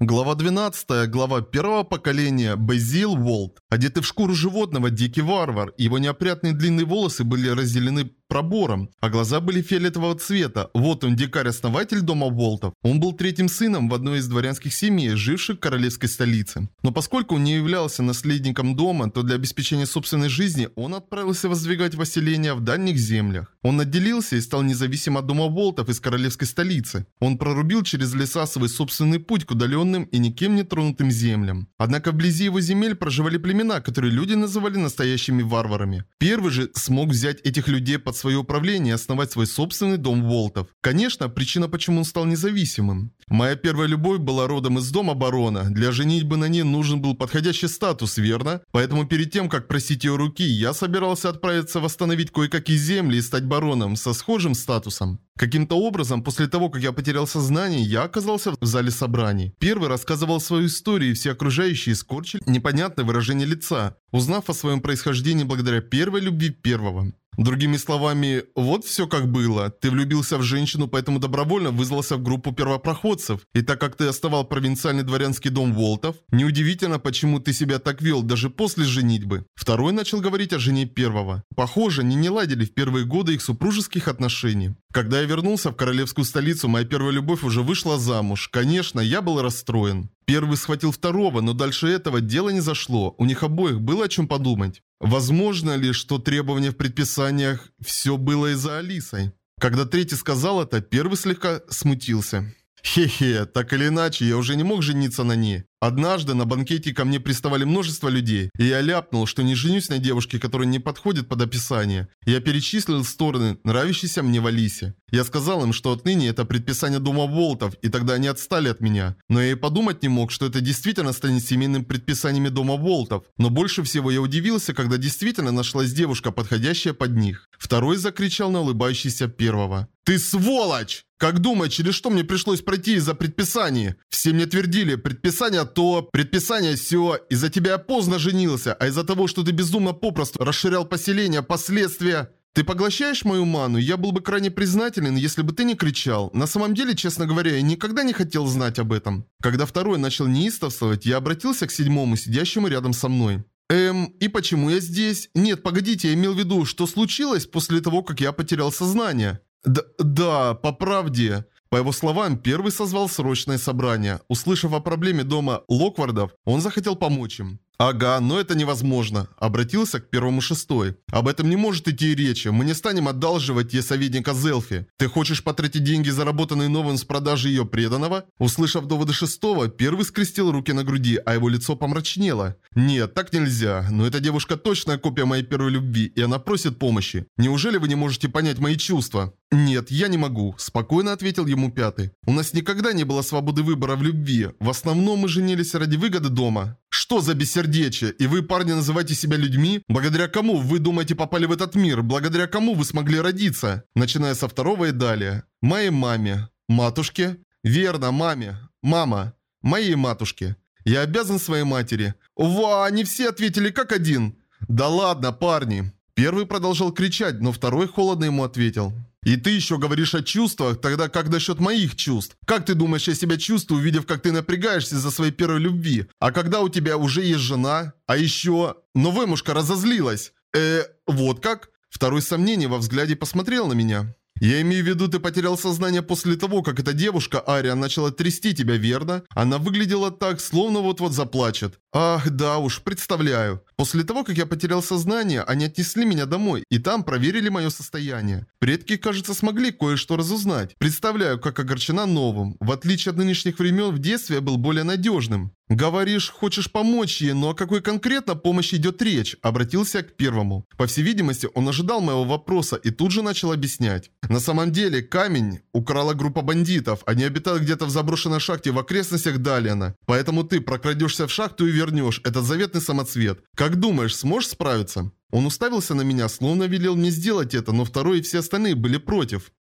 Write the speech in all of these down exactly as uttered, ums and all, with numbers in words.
Глава двенадцатая, глава первого поколения, Базил Волт. Одетый в шкуру животного, дикий варвар. Его неопрятные длинные волосы были разделены пробором, а глаза были фиолетового цвета. Вот он, дикарь-основатель дома Волтов. Он был третьим сыном в одной из дворянских семей, живших в королевской столице. Но поскольку он не являлся наследником дома, то для обеспечения собственной жизни он отправился воздвигать поселения в дальних землях. Он отделился и стал независим от дома Волтов из королевской столицы. Он прорубил через леса свой собственный путь к удаленным и никем не тронутым землям. Однако вблизи его земель проживали племена, которые люди называли настоящими варварами. Первый же смог взять этих людей под свое управление и основать свой собственный дом Волтов. Конечно, причина, почему он стал независимым. Моя первая любовь была родом из дома барона. Для женитьбы на ней нужен был подходящий статус, верно? Поэтому перед тем, как просить ее руки, я собирался отправиться восстановить кое-какие земли и стать бароном со схожим статусом. Каким-то образом, после того, как я потерял сознание, я оказался в зале собраний. Первый рассказывал свою историю, и все окружающие скорчили непонятное выражение лица, узнав о своем происхождении благодаря первой любви первого. Другими словами, вот все как было. Ты влюбился в женщину, поэтому добровольно вызвался в группу первопроходцев. И так как ты оставал провинциальный дворянский дом Волтов, неудивительно, почему ты себя так вел даже после женитьбы. Второй начал говорить о жене первого. Похоже, они не ладили в первые годы их супружеских отношений. Когда я вернулся в королевскую столицу, моя первая любовь уже вышла замуж. Конечно, я был расстроен. Первый схватил второго, но дальше этого дело не зашло. У них обоих было о чем подумать. Возможно ли, что требования в предписаниях все было из-за Алисы? Когда третий сказал это, первый слегка смутился. Хе-хе, так или иначе, я уже не мог жениться на ней. Однажды на банкете ко мне приставали множество людей, и я ляпнул, что не женюсь на девушке, которая не подходит под описание. Я перечислил стороны, нравящиеся мне в Алисе. Я сказал им, что отныне это предписание дома Волтов, и тогда они отстали от меня. Но я и подумать не мог, что это действительно станет семейным предписаниями дома Волтов. Но больше всего я удивился, когда действительно нашлась девушка, подходящая под них. Второй закричал на улыбающийся первого. «Ты сволочь! Как думаешь, через что мне пришлось пройти из-за предписаний? Все мне твердили, предписание то, предписание сё. Из-за тебя я поздно женился, а из-за того, что ты безумно попросту расширял поселение, последствия... Ты поглощаешь мою ману, я был бы крайне признателен, если бы ты не кричал. На самом деле, честно говоря, я никогда не хотел знать об этом». Когда второй начал неистовствовать, я обратился к седьмому, сидящему рядом со мной. Эм, и почему я здесь? Нет, погодите, я имел в виду, что случилось после того, как я потерял сознание. Д да, по правде. По его словам, первый созвал срочное собрание. Услышав о проблеме дома Локвардов, он захотел помочь им. «Ага, но это невозможно», — обратился к первому шестой. «Об этом не может идти и речи. Мы не станем одалживать ей советника Зелфи. Ты хочешь потратить деньги, заработанные новым с продажи ее преданного?» Услышав доводы шестого, первый скрестил руки на груди, а его лицо помрачнело. «Нет, так нельзя. Но эта девушка точная копия моей первой любви, и она просит помощи. Неужели вы не можете понять мои чувства?» «Нет, я не могу», – спокойно ответил ему пятый. «У нас никогда не было свободы выбора в любви. В основном мы женились ради выгоды дома». «Что за бессердечие? И вы, парни, называете себя людьми? Благодаря кому вы, думаете, попали в этот мир? Благодаря кому вы смогли родиться?» Начиная со второго и далее. «Моей маме». «Матушке?» «Верно, маме». «Мама». «Моей матушке». «Я обязан своей матери». «Ва, они все ответили как один». «Да ладно, парни». Первый продолжал кричать, но второй холодно ему ответил. «И ты еще говоришь о чувствах, тогда как насчет моих чувств? Как ты думаешь, я себя чувствую, увидев, как ты напрягаешься из-за своей первой любви? А когда у тебя уже есть жена? А еще... Но вымушка разозлилась. Э, вот как?» Второй с сомнением во взгляде посмотрел на меня. «Я имею в виду, ты потерял сознание после того, как эта девушка, Ария, начала трясти тебя, верно? Она выглядела так, словно вот-вот заплачет». «Ах, да уж, представляю. После того, как я потерял сознание, они отнесли меня домой, и там проверили мое состояние. Предки, кажется, смогли кое-что разузнать. Представляю, как огорчена новым. В отличие от нынешних времен, в детстве я был более надежным». «Говоришь, хочешь помочь ей, но о какой конкретно помощи идет речь?» Обратился я к первому. По всей видимости, он ожидал моего вопроса и тут же начал объяснять. «На самом деле, камень украла группа бандитов. Они обитают где-то в заброшенной шахте в окрестностях Далиана. Поэтому ты прокрадешься в шахту и вернешь этот заветный самоцвет. Как думаешь, сможешь справиться?» Он уставился на меня, словно велел мне сделать это, но второй и все остальные были против.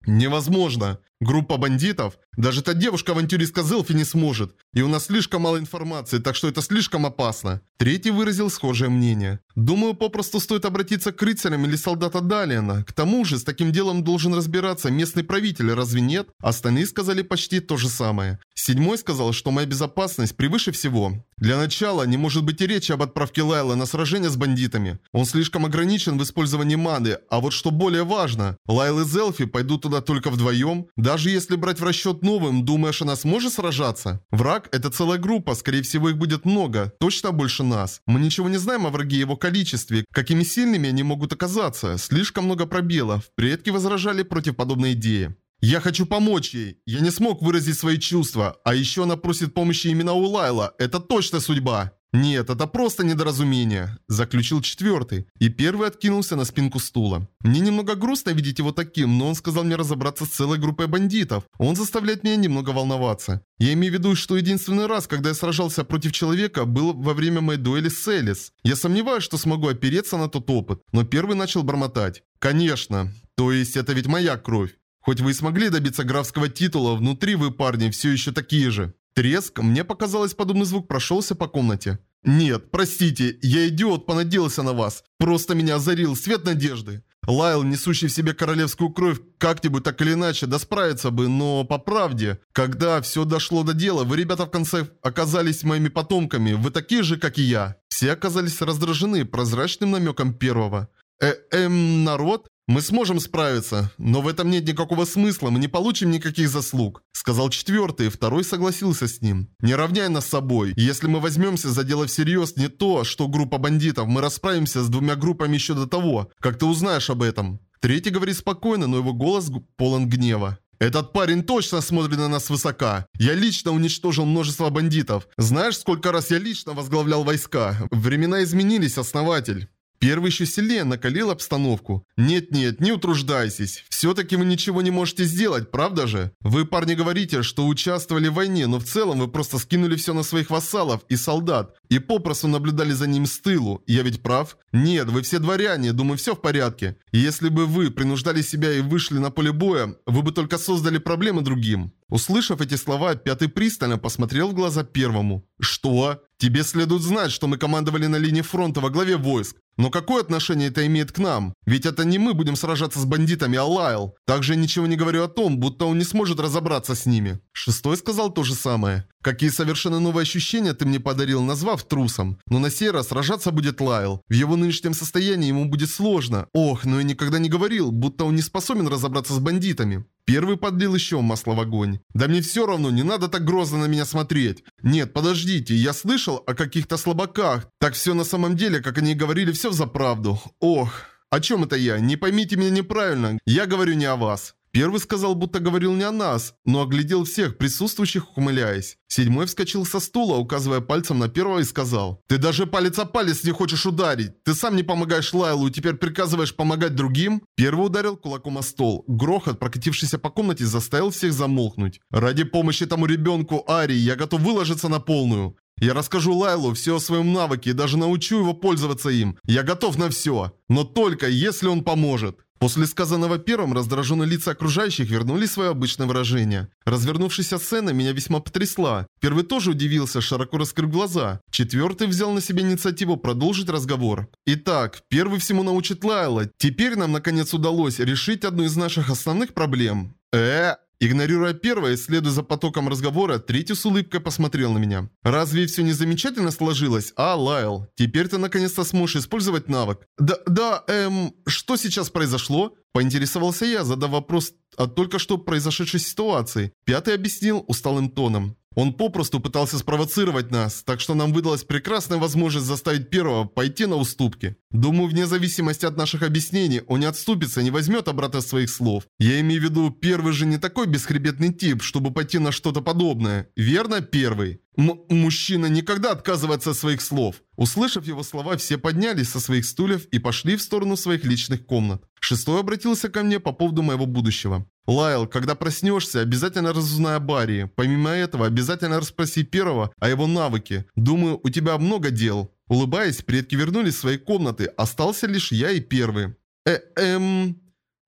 Невозможно. Группа бандитов? Даже та девушка-авантюристка Зелфи не сможет. И у нас слишком мало информации, так что это слишком опасно. Третий выразил схожее мнение. Думаю, попросту стоит обратиться к рыцарям или солдатам Далиана. К тому же, с таким делом должен разбираться местный правитель, разве нет? Остальные сказали почти то же самое. Седьмой сказал, что моя безопасность превыше всего. Для начала не может быть и речи об отправке Лайла на сражение с бандитами. Он слишком ограничен в использовании маны, а вот что более важно, Лайл и Зелфи пойдут туда только вдвоем. Даже если брать в расчет новым, думаешь, она сможет сражаться? Враг – это целая группа, скорее всего их будет много, точно больше нас. Мы ничего не знаем о враге и его количестве, какими сильными они могут оказаться. Слишком много пробелов. Предки возражали против подобной идеи. Я хочу помочь ей. Я не смог выразить свои чувства. А еще она просит помощи именно у Лайла. Это точно судьба. Нет, это просто недоразумение. Заключил четвертый. И первый откинулся на спинку стула. Мне немного грустно видеть его таким, но он сказал мне разобраться с целой группой бандитов. Он заставляет меня немного волноваться. Я имею в виду, что единственный раз, когда я сражался против человека, был во время моей дуэли с Элис. Я сомневаюсь, что смогу опереться на тот опыт. Но первый начал бормотать. Конечно. То есть это ведь моя кровь. Хоть вы и смогли добиться графского титула, внутри вы, парни, все еще такие же. Треск, мне показалось, подобный звук прошелся по комнате. Нет, простите, я идиот, понадеялся на вас. Просто меня озарил свет надежды. Лайл, несущий в себе королевскую кровь, как-нибудь так или иначе, да справиться бы, но по правде, когда все дошло до дела, вы, ребята, в конце оказались моими потомками, вы такие же, как и я. Все оказались раздражены прозрачным намеком первого. Э эм, народ? Мы сможем справиться, но в этом нет никакого смысла, мы не получим никаких заслуг. Сказал четвертый, второй согласился с ним. Не равняй нас с собой. Если мы возьмемся за дело всерьез, не то, что группа бандитов, мы расправимся с двумя группами еще до того, как ты узнаешь об этом. Третий говорит спокойно, но его голос полон гнева. Этот парень точно смотрит на нас свысока. Я лично уничтожил множество бандитов. Знаешь, сколько раз я лично возглавлял войска? Времена изменились, основатель. Первый еще сильнее накалил обстановку. Нет-нет, не утруждайтесь. Все-таки вы ничего не можете сделать, правда же? Вы, парни, говорите, что участвовали в войне, но в целом вы просто скинули все на своих вассалов и солдат. И попросту наблюдали за ним с тылу. Я ведь прав? Нет, вы все дворяне, думаю, все в порядке. И если бы вы принуждали себя и вышли на поле боя, вы бы только создали проблемы другим. Услышав эти слова, пятый пристально посмотрел в глаза первому. Что? Тебе следует знать, что мы командовали на линии фронта во главе войск. Но какое отношение это имеет к нам? Ведь это не мы будем сражаться с бандитами, а Лайл. Также ничего не говорю о том, будто он не сможет разобраться с ними. Шестой сказал то же самое. Какие совершенно новые ощущения ты мне подарил, назвав трусом. Но на сей раз сражаться будет Лайл. В его нынешнем состоянии ему будет сложно. Ох, но я никогда не говорил, будто он не способен разобраться с бандитами. Первый подлил еще масло в огонь. Да мне все равно, не надо так грозно на меня смотреть. Нет, подождите, я слышал о каких-то слабаках. Так все на самом деле, как они говорили, все взаправду. Ох, о чем это я? Не поймите меня неправильно, я говорю не о вас. Первый сказал, будто говорил не о нас, но оглядел всех присутствующих, ухмыляясь. Седьмой вскочил со стула, указывая пальцем на первого и сказал: «Ты даже палец о палец не хочешь ударить. Ты сам не помогаешь Лайлу и теперь приказываешь помогать другим?» Первый ударил кулаком о стол. Грохот, прокатившийся по комнате, заставил всех замолкнуть. «Ради помощи тому ребенку Арии я готов выложиться на полную. Я расскажу Лайлу все о своем навыке и даже научу его пользоваться им. Я готов на все. Но только если он поможет». После сказанного первым, раздраженные лица окружающих вернули свое обычное выражение. Развернувшаяся сцена меня весьма потрясла. Первый тоже удивился, широко раскрыв глаза. Четвертый взял на себя инициативу продолжить разговор. Итак, первый всему научит Лайла. Теперь нам наконец удалось решить одну из наших основных проблем. Э Игнорируя первое и следуя за потоком разговора, третий с улыбкой посмотрел на меня. «Разве все не замечательно сложилось? А, Лайл, теперь ты наконец-то сможешь использовать навык». «Да, да, эм, что сейчас произошло?» Поинтересовался я, задав вопрос о только что произошедшей ситуации. Пятый объяснил усталым тоном. Он попросту пытался спровоцировать нас, так что нам выдалась прекрасная возможность заставить первого пойти на уступки. Думаю, вне зависимости от наших объяснений, он не отступится и не возьмет обратно своих слов. Я имею в виду, первый же не такой бесхребетный тип, чтобы пойти на что-то подобное. Верно, первый? М мужчина никогда отказывается от своих слов. Услышав его слова, все поднялись со своих стульев и пошли в сторону своих личных комнат. Шестой обратился ко мне по поводу моего будущего. «Лайл, когда проснешься, обязательно разузнай о Барии. Помимо этого, обязательно расспроси первого о его навыке. Думаю, у тебя много дел». Улыбаясь, предки вернулись в свои комнаты. Остался лишь я и первый. Э эм... Т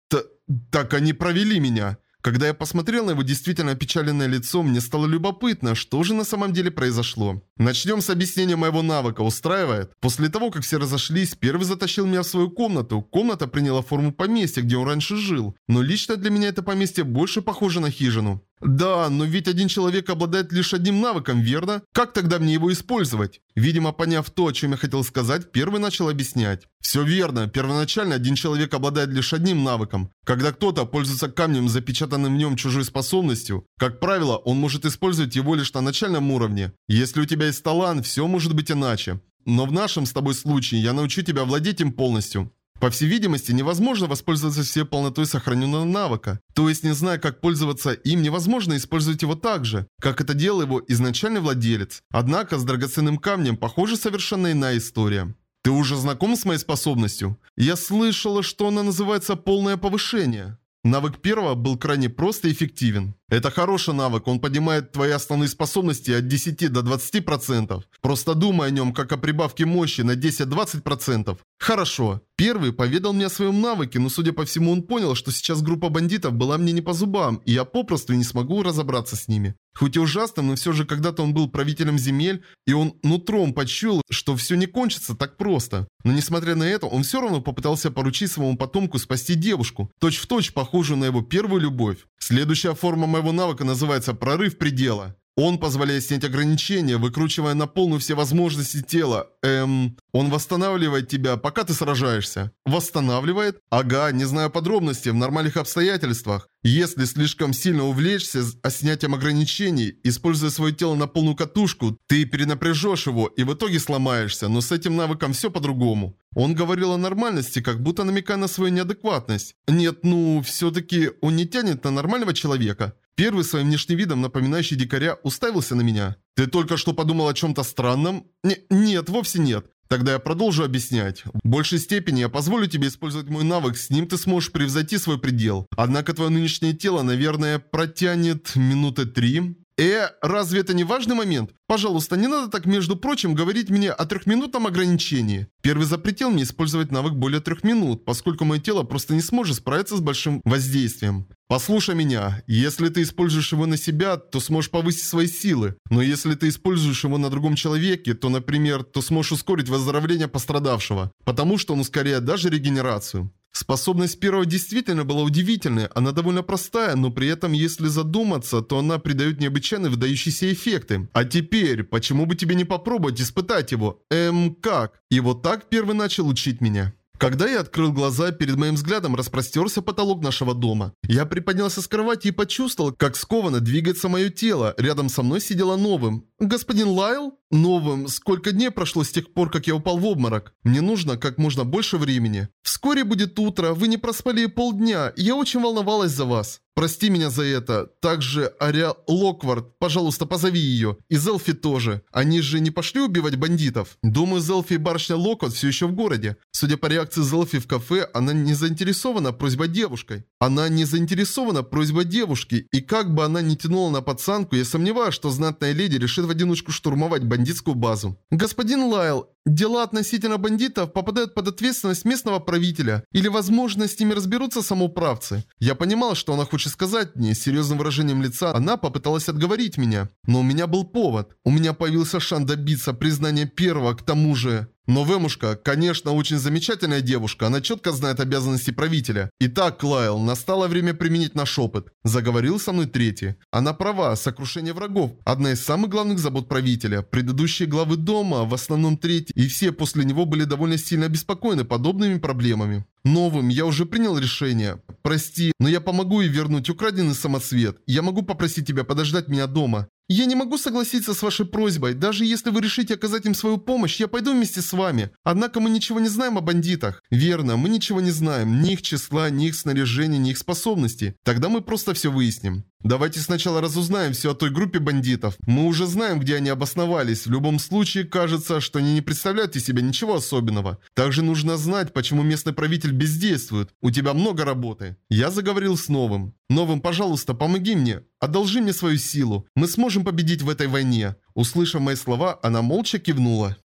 Так они провели меня. Когда я посмотрел на его действительно опечаленное лицо, мне стало любопытно, что же на самом деле произошло. Начнем с объяснения моего навыка, устраивает? После того, как все разошлись, первый затащил меня в свою комнату. Комната приняла форму поместья, где он раньше жил. Но лично для меня это поместье больше похоже на хижину. Да, но ведь один человек обладает лишь одним навыком, верно? Как тогда мне его использовать? Видимо, поняв то, о чем я хотел сказать, первый начал объяснять. Все верно, первоначально один человек обладает лишь одним навыком. Когда кто-то пользуется камнем, запечатанным в нем чужой способностью, как правило, он может использовать его лишь на начальном уровне. Если у тебя есть талант, все может быть иначе. Но в нашем с тобой случае я научу тебя владеть им полностью. По всей видимости, невозможно воспользоваться всей полнотой сохраненного навыка. То есть, не зная, как пользоваться им, невозможно использовать его так же, как это делал его изначальный владелец. Однако, с драгоценным камнем, похоже, совершенно иная история. Ты уже знаком с моей способностью? Я слышала, что она называется «полное повышение». Навык первого был крайне прост и эффективен. Это хороший навык, он поднимает твои основные способности от десяти до двадцати процентов. Просто думай о нем, как о прибавке мощи на десять-двадцать процентов. Хорошо. Первый поведал мне о своем навыке, но судя по всему он понял, что сейчас группа бандитов была мне не по зубам, и я попросту не смогу разобраться с ними. Хоть и ужасно, но все же когда-то он был правителем земель, и он нутром почуял, что все не кончится так просто. Но несмотря на это, он все равно попытался поручить своему потомку спасти девушку, точь-в-точь похожую на его первую любовь. Следующая форма моего навыка называется «прорыв предела». Он позволяет снять ограничения, выкручивая на полную все возможности тела. Эм... Он восстанавливает тебя, пока ты сражаешься. Восстанавливает? Ага, не знаю подробностей, в нормальных обстоятельствах. Если слишком сильно увлечься снятием ограничений, используя свое тело на полную катушку, ты перенапряжешь его и в итоге сломаешься, но с этим навыком все по-другому. Он говорил о нормальности, как будто намекая на свою неадекватность. Нет, ну, все-таки он не тянет на нормального человека. Первый своим внешним видом, напоминающий дикаря, уставился на меня. Ты только что подумал о чем-то странном? Не, нет, вовсе нет. Тогда я продолжу объяснять. В большей степени я позволю тебе использовать мой навык, с ним ты сможешь превзойти свой предел. Однако твое нынешнее тело, наверное, протянет минуты три. Э, разве это не важный момент? Пожалуйста, не надо так, между прочим, говорить мне о трехминутном ограничении. Первый запретил мне использовать навык более трех минут, поскольку мое тело просто не сможет справиться с большим воздействием. Послушай меня, если ты используешь его на себя, то сможешь повысить свои силы. Но если ты используешь его на другом человеке, то, например, то сможешь ускорить выздоровление пострадавшего, потому что он ускоряет даже регенерацию. Способность первого действительно была удивительной, она довольно простая, но при этом, если задуматься, то она придает необычайно выдающиеся эффекты. А теперь, почему бы тебе не попробовать испытать его? Эм, как? И вот так первый начал учить меня. Когда я открыл глаза, перед моим взглядом распростерся потолок нашего дома. Я приподнялся с кровати и почувствовал, как скованно двигается мое тело. Рядом со мной сидела Новым. «Господин Лайл?» «Новым. Сколько дней прошло с тех пор, как я упал в обморок? Мне нужно как можно больше времени. Вскоре будет утро, вы не проспали полдня. Я очень волновалась за вас. Прости меня за это. Также Ария Локвард, пожалуйста, позови ее. И Зелфи тоже. Они же не пошли убивать бандитов? Думаю, Зелфи и барышня Локвард все еще в городе. Судя по реакции Зелфи в кафе, она не заинтересована просьбой девушкой. Она не заинтересована просьбой девушки. И как бы она ни тянула на пацанку, я сомневаюсь, что знатная леди решит в одиночку штурмовать бандитскую базу. Господин Лайл, дела относительно бандитов попадают под ответственность местного правителя. Или, возможно, с ними разберутся самоуправцы. Я понимал, что она хочет сказать мне. С серьезным выражением лица она попыталась отговорить меня. Но у меня был повод. У меня появился шанс добиться признания первого, к тому же... Но Вэмушка, конечно, очень замечательная девушка, она четко знает обязанности правителя. Итак, Лайл, настало время применить наш опыт. Заговорил со мной третий. Она права, сокрушение врагов – одна из самых главных забот правителя. Предыдущие главы дома, в основном третий, и все после него были довольно сильно обеспокоены подобными проблемами. Новым я уже принял решение. Прости, но я помогу ей вернуть украденный самоцвет. Я могу попросить тебя подождать меня дома. Я не могу согласиться с вашей просьбой. Даже если вы решите оказать им свою помощь, я пойду вместе с вами. Однако мы ничего не знаем о бандитах. Верно, мы ничего не знаем. Ни их числа, ни их снаряжения, ни их способностей. Тогда мы просто все выясним. Давайте сначала разузнаем все о той группе бандитов. Мы уже знаем, где они обосновались. В любом случае, кажется, что они не представляют из себя ничего особенного. Также нужно знать, почему местный правитель бездействует. У тебя много работы. Я заговорил с Новым. Новым, пожалуйста, помоги мне. Одолжи мне свою силу. Мы сможем победить в этой войне. Услышав мои слова, она молча кивнула.